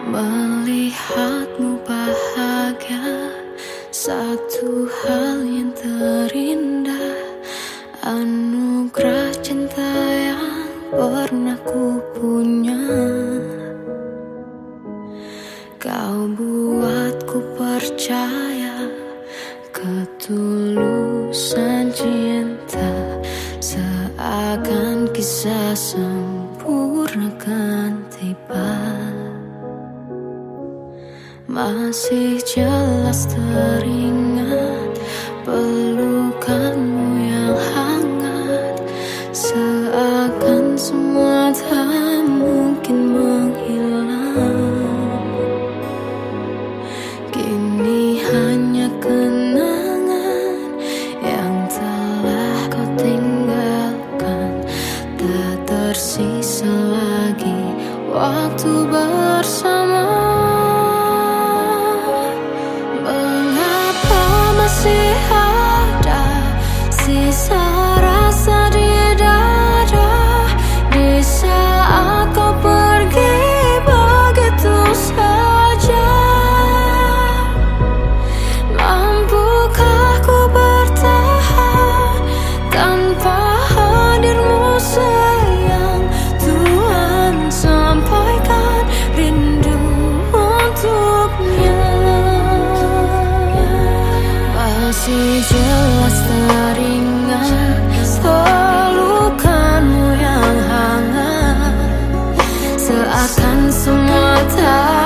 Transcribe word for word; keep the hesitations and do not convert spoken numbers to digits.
Melihatmu bahagia, satu hal yang terindah, anugerah cinta yang pernah ku punya. Kau buatku percaya ketulusan cinta, seakan kisah sempurna kan tiba. Masih jelas teringat pelukanmu yang hangat, seakan semua tak mungkin menghilang. Kini hanya kenangan yang telah kau tinggalkan, tak tersisa lagi waktu bersama. Masih ada sisa rasa di dada di saat kau pergi begitu saja. Mampukah ku bertahan tanpa hadirmu sayang? Tuhan sampaikan rindu untuknya. Masih jelas teringat pelukanmu yang hangat, seakan semua tak